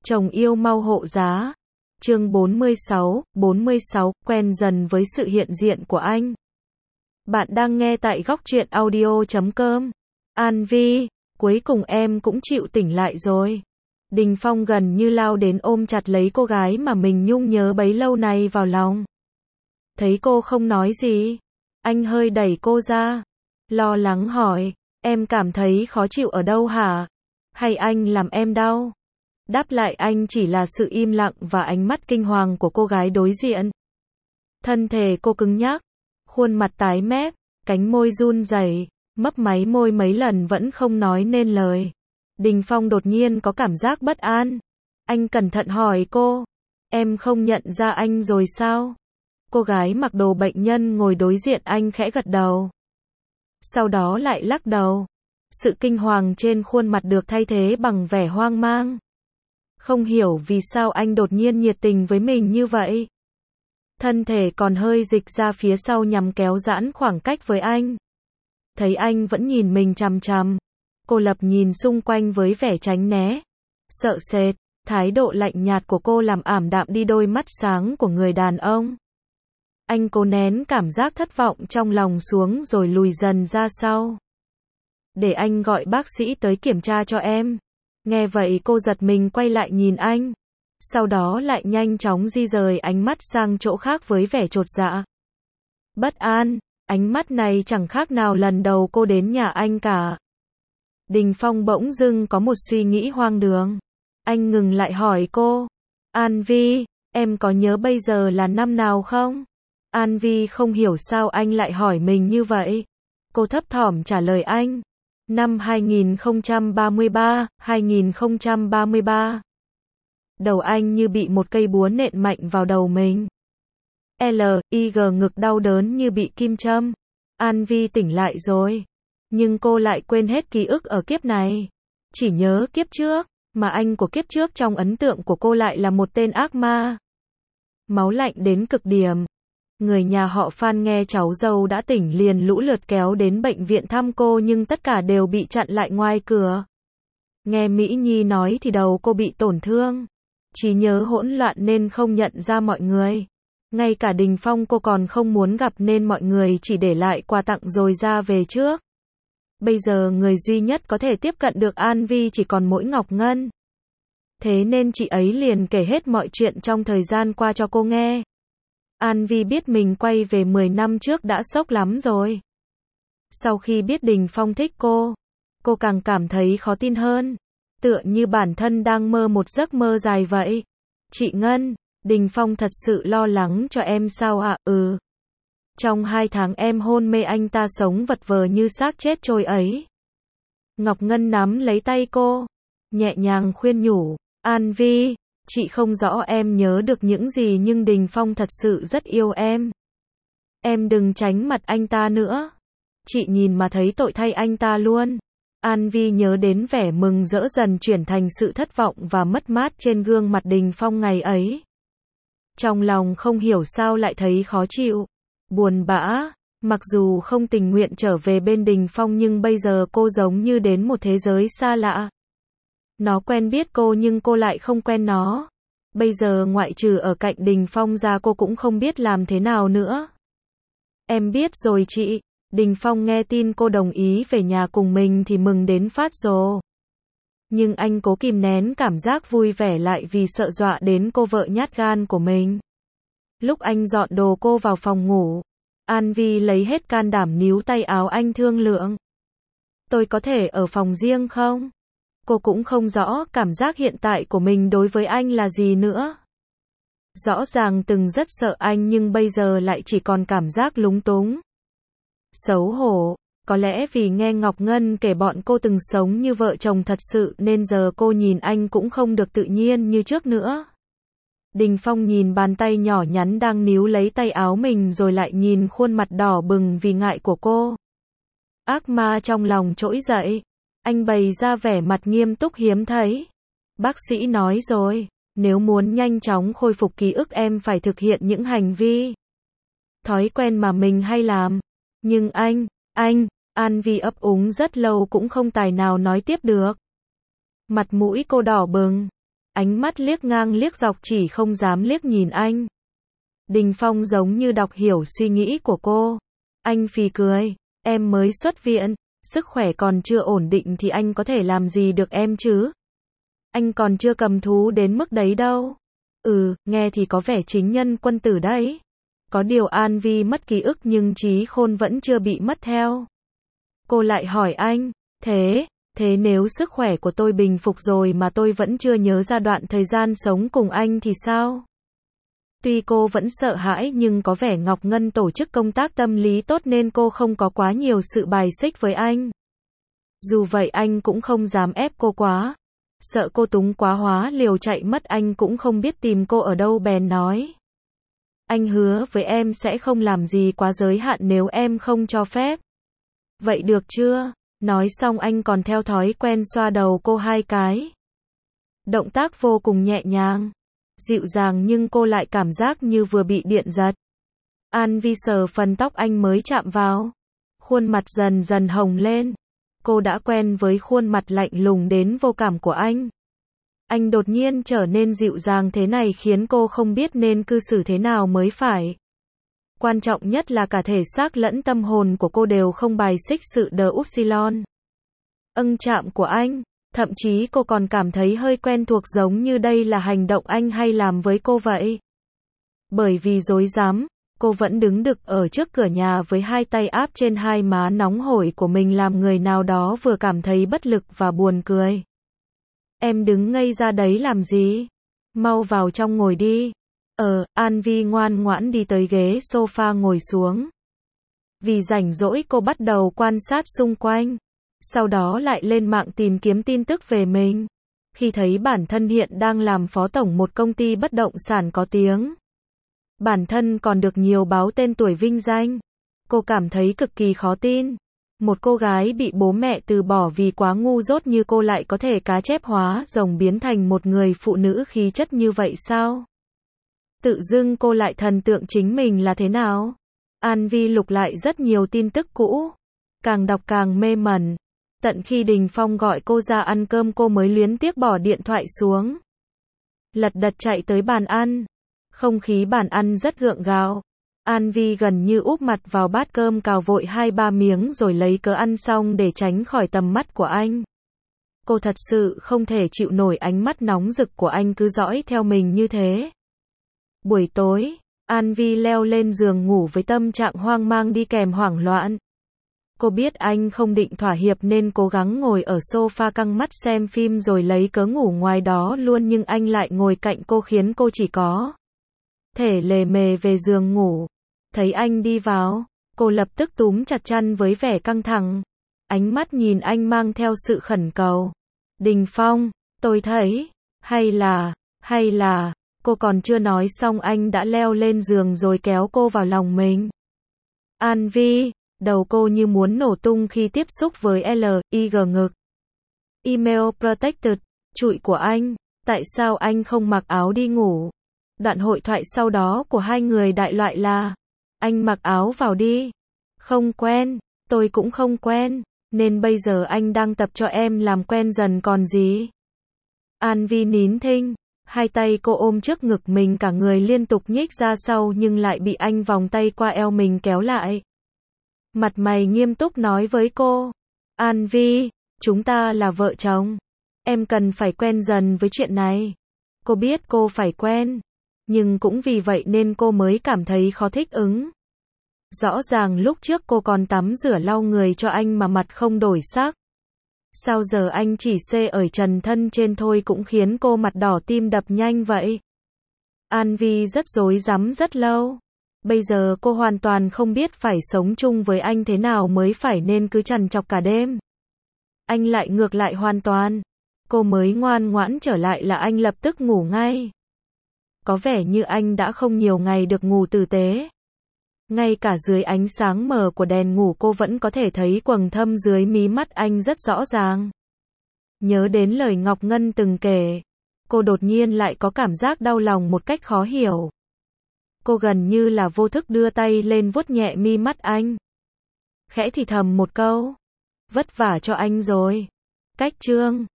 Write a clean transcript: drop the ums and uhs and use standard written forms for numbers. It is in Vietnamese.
Chồng yêu mau hộ giá. Chương 46, quen dần với sự hiện diện của anh. Bạn đang nghe tại góc truyện audio.com. An Vi, cuối cùng em cũng chịu tỉnh lại rồi. Đình Phong gần như lao đến ôm chặt lấy cô gái mà mình nhung nhớ bấy lâu nay vào lòng. Thấy cô không nói gì, anh hơi đẩy cô ra, lo lắng hỏi, em cảm thấy khó chịu ở đâu hả? Hay anh làm em đau? Đáp lại anh chỉ là sự im lặng và ánh mắt kinh hoàng của cô gái đối diện. Thân thể cô cứng nhắc, khuôn mặt tái mét, cánh môi run rẩy, mấp máy môi mấy lần vẫn không nói nên lời. Đình Phong đột nhiên có cảm giác bất an. Anh cẩn thận hỏi cô, em không nhận ra anh rồi sao? Cô gái mặc đồ bệnh nhân ngồi đối diện anh khẽ gật đầu. Sau đó lại lắc đầu. Sự kinh hoàng trên khuôn mặt được thay thế bằng vẻ hoang mang. Không hiểu vì sao anh đột nhiên nhiệt tình với mình như vậy. Thân thể còn hơi dịch ra phía sau nhằm kéo giãn khoảng cách với anh. Thấy anh vẫn nhìn mình chằm chằm, cô lập nhìn xung quanh với vẻ tránh né, sợ sệt. Thái độ lạnh nhạt của cô làm ảm đạm đi đôi mắt sáng của người đàn ông. Anh cố nén cảm giác thất vọng trong lòng xuống rồi lùi dần ra sau. Để anh gọi bác sĩ tới kiểm tra cho em. Nghe vậy cô giật mình quay lại nhìn anh. Sau đó lại nhanh chóng di rời ánh mắt sang chỗ khác với vẻ chột dạ. Bất an, ánh mắt này chẳng khác nào lần đầu cô đến nhà anh cả. Đình Phong bỗng dưng có một suy nghĩ hoang đường. Anh ngừng lại hỏi cô, An Vi, em có nhớ bây giờ là năm nào không? An Vi không hiểu sao anh lại hỏi mình như vậy. Cô thấp thỏm trả lời anh, năm 2033. Đầu anh như bị một cây búa nện mạnh vào đầu mình. L.I.G ngực đau đớn như bị kim châm. An Vi tỉnh lại rồi. Nhưng cô lại quên hết ký ức ở kiếp này. Chỉ nhớ kiếp trước, mà anh của kiếp trước trong ấn tượng của cô lại là một tên ác ma. Máu lạnh đến cực điểm. Người nhà họ Phan nghe cháu dâu đã tỉnh liền lũ lượt kéo đến bệnh viện thăm cô nhưng tất cả đều bị chặn lại ngoài cửa. Nghe Mỹ Nhi nói thì đầu cô bị tổn thương. Trí nhớ hỗn loạn nên không nhận ra mọi người. Ngay cả Đình Phong cô còn không muốn gặp nên mọi người chỉ để lại quà tặng rồi ra về trước. Bây giờ người duy nhất có thể tiếp cận được An Vi chỉ còn mỗi Ngọc Ngân. Thế nên chị ấy liền kể hết mọi chuyện trong thời gian qua cho cô nghe. An Vi biết mình quay về 10 năm trước đã sốc lắm rồi. Sau khi biết Đình Phong thích cô càng cảm thấy khó tin hơn. Tựa như bản thân đang mơ một giấc mơ dài vậy. Chị Ngân, Đình Phong thật sự lo lắng cho em sao ạ? Ừ. Trong 2 tháng em hôn mê anh ta sống vật vờ như xác chết trôi ấy. Ngọc Ngân nắm lấy tay cô, nhẹ nhàng khuyên nhủ, An Vi, chị không rõ em nhớ được những gì nhưng Đình Phong thật sự rất yêu em. Em đừng tránh mặt anh ta nữa. Chị nhìn mà thấy tội thay anh ta luôn. An Vi nhớ đến vẻ mừng rỡ dần chuyển thành sự thất vọng và mất mát trên gương mặt Đình Phong ngày ấy. Trong lòng không hiểu sao lại thấy khó chịu, buồn bã. Mặc dù không tình nguyện trở về bên Đình Phong nhưng bây giờ cô giống như đến một thế giới xa lạ. Nó quen biết cô nhưng cô lại không quen nó. Bây giờ ngoại trừ ở cạnh Đình Phong ra cô cũng không biết làm thế nào nữa. Em biết rồi chị. Đình Phong nghe tin cô đồng ý về nhà cùng mình thì mừng đến phát rồ. Nhưng anh cố kìm nén cảm giác vui vẻ lại vì sợ dọa đến cô vợ nhát gan của mình. Lúc anh dọn đồ cô vào phòng ngủ, An Vi lấy hết can đảm níu tay áo anh thương lượng. Tôi có thể ở phòng riêng không? Cô cũng không rõ cảm giác hiện tại của mình đối với anh là gì nữa. Rõ ràng từng rất sợ anh nhưng bây giờ lại chỉ còn cảm giác lúng túng. Xấu hổ, có lẽ vì nghe Ngọc Ngân kể bọn cô từng sống như vợ chồng thật sự nên giờ cô nhìn anh cũng không được tự nhiên như trước nữa. Đình Phong nhìn bàn tay nhỏ nhắn đang níu lấy tay áo mình rồi lại nhìn khuôn mặt đỏ bừng vì ngại của cô. Ác ma trong lòng trỗi dậy. Anh bày ra vẻ mặt nghiêm túc hiếm thấy. Bác sĩ nói rồi, nếu muốn nhanh chóng khôi phục ký ức em phải thực hiện những hành vi thói quen mà mình hay làm. Nhưng anh, An Vi ấp úng rất lâu cũng không tài nào nói tiếp được. Mặt mũi cô đỏ bừng. Ánh mắt liếc ngang liếc dọc chỉ không dám liếc nhìn anh. Đình Phong giống như đọc hiểu suy nghĩ của cô. Anh phì cười, em mới xuất viện, sức khỏe còn chưa ổn định thì anh có thể làm gì được em chứ? Anh còn chưa cầm thú đến mức đấy đâu. Nghe thì có vẻ chính nhân quân tử đấy. Có điều An Vi mất ký ức nhưng trí khôn vẫn chưa bị mất theo. Cô lại hỏi anh, thế nếu sức khỏe của tôi bình phục rồi mà tôi vẫn chưa nhớ ra đoạn thời gian sống cùng anh thì sao? Tuy cô vẫn sợ hãi nhưng có vẻ Ngọc Ngân tổ chức công tác tâm lý tốt nên cô không có quá nhiều sự bài xích với anh. Dù vậy anh cũng không dám ép cô quá. Sợ cô túng quá hóa liều chạy mất anh cũng không biết tìm cô ở đâu bèn nói. Anh hứa với em sẽ không làm gì quá giới hạn nếu em không cho phép. Vậy được chưa? Nói xong anh còn theo thói quen xoa đầu cô 2 cái. Động tác vô cùng nhẹ nhàng, dịu dàng nhưng cô lại cảm giác như vừa bị điện giật. An Vi sờ phần tóc anh mới chạm vào. Khuôn mặt dần dần hồng lên. Cô đã quen với khuôn mặt lạnh lùng đến vô cảm của anh. Anh đột nhiên trở nên dịu dàng thế này khiến cô không biết nên cư xử thế nào mới phải. Quan trọng nhất là cả thể xác lẫn tâm hồn của cô đều không bài xích sự đờ upsilon. Chạm của anh, thậm chí cô còn cảm thấy hơi quen thuộc giống như đây là hành động anh hay làm với cô vậy. Bởi vì rối rắm, cô vẫn đứng đực ở trước cửa nhà với 2 tay áp trên 2 má nóng hổi của mình làm người nào đó vừa cảm thấy bất lực và buồn cười. Em đứng ngây ra đấy làm gì? Mau vào trong ngồi đi. An Vi ngoan ngoãn đi tới ghế sofa ngồi xuống. Vì rảnh rỗi cô bắt đầu quan sát xung quanh. Sau đó lại lên mạng tìm kiếm tin tức về mình. Khi thấy bản thân hiện đang làm phó tổng một công ty bất động sản có tiếng. Bản thân còn được nhiều báo tên tuổi vinh danh. Cô cảm thấy cực kỳ khó tin. Một cô gái bị bố mẹ từ bỏ vì quá ngu dốt như cô lại có thể cá chép hóa rồng biến thành một người phụ nữ khí chất như vậy sao? Tự dưng cô lại thần tượng chính mình là thế nào? An Vi lục lại rất nhiều tin tức cũ. Càng đọc càng mê mẩn. Tận khi Đình Phong gọi cô ra ăn cơm cô mới luyến tiếc bỏ điện thoại xuống. Lật đật chạy tới bàn ăn. Không khí bàn ăn rất gượng gạo. An Vi gần như úp mặt vào bát cơm cào vội 2-3 miếng rồi lấy cớ ăn xong để tránh khỏi tầm mắt của anh. Cô thật sự không thể chịu nổi ánh mắt nóng rực của anh cứ dõi theo mình như thế. Buổi tối, An Vi leo lên giường ngủ với tâm trạng hoang mang đi kèm hoảng loạn. Cô biết anh không định thỏa hiệp nên cố gắng ngồi ở sofa căng mắt xem phim rồi lấy cớ ngủ ngoài đó luôn nhưng anh lại ngồi cạnh cô khiến cô chỉ có thể lề mề về giường ngủ. Thấy anh đi vào, cô lập tức túm chặt chăn với vẻ căng thẳng. Ánh mắt nhìn anh mang theo sự khẩn cầu. Đình Phong, tôi thấy, hay là, cô còn chưa nói xong anh đã leo lên giường rồi kéo cô vào lòng mình. An Vi, đầu cô như muốn nổ tung khi tiếp xúc với L.I.G ngực. Email protected, trụi của anh, tại sao anh không mặc áo đi ngủ? Đoạn hội thoại sau đó của hai người đại loại là, anh mặc áo vào đi. Không quen, tôi cũng không quen, nên bây giờ anh đang tập cho em làm quen dần còn gì. An Vi nín thinh, 2 tay cô ôm trước ngực mình cả người liên tục nhích ra sau nhưng lại bị anh vòng tay qua eo mình kéo lại. Mặt mày nghiêm túc nói với cô, An Vi, chúng ta là vợ chồng. Em cần phải quen dần với chuyện này. Cô biết cô phải quen. Nhưng cũng vì vậy nên cô mới cảm thấy khó thích ứng. Rõ ràng lúc trước cô còn tắm rửa lau người cho anh mà mặt không đổi sắc. Sao giờ anh chỉ xê ở trần thân trên thôi cũng khiến cô mặt đỏ tim đập nhanh vậy? An Vi rất rối rắm rất lâu. Bây giờ cô hoàn toàn không biết phải sống chung với anh thế nào mới phải nên cứ trằn trọc cả đêm. Anh lại ngược lại hoàn toàn. Cô mới ngoan ngoãn trở lại là anh lập tức ngủ ngay. Có vẻ như anh đã không nhiều ngày được ngủ tử tế. Ngay cả dưới ánh sáng mờ của đèn ngủ cô vẫn có thể thấy quầng thâm dưới mí mắt anh rất rõ ràng. Nhớ đến lời Ngọc Ngân từng kể, cô đột nhiên lại có cảm giác đau lòng một cách khó hiểu. Cô gần như là vô thức đưa tay lên vuốt nhẹ mi mắt anh. Khẽ thì thầm một câu, vất vả cho anh rồi. Cách chương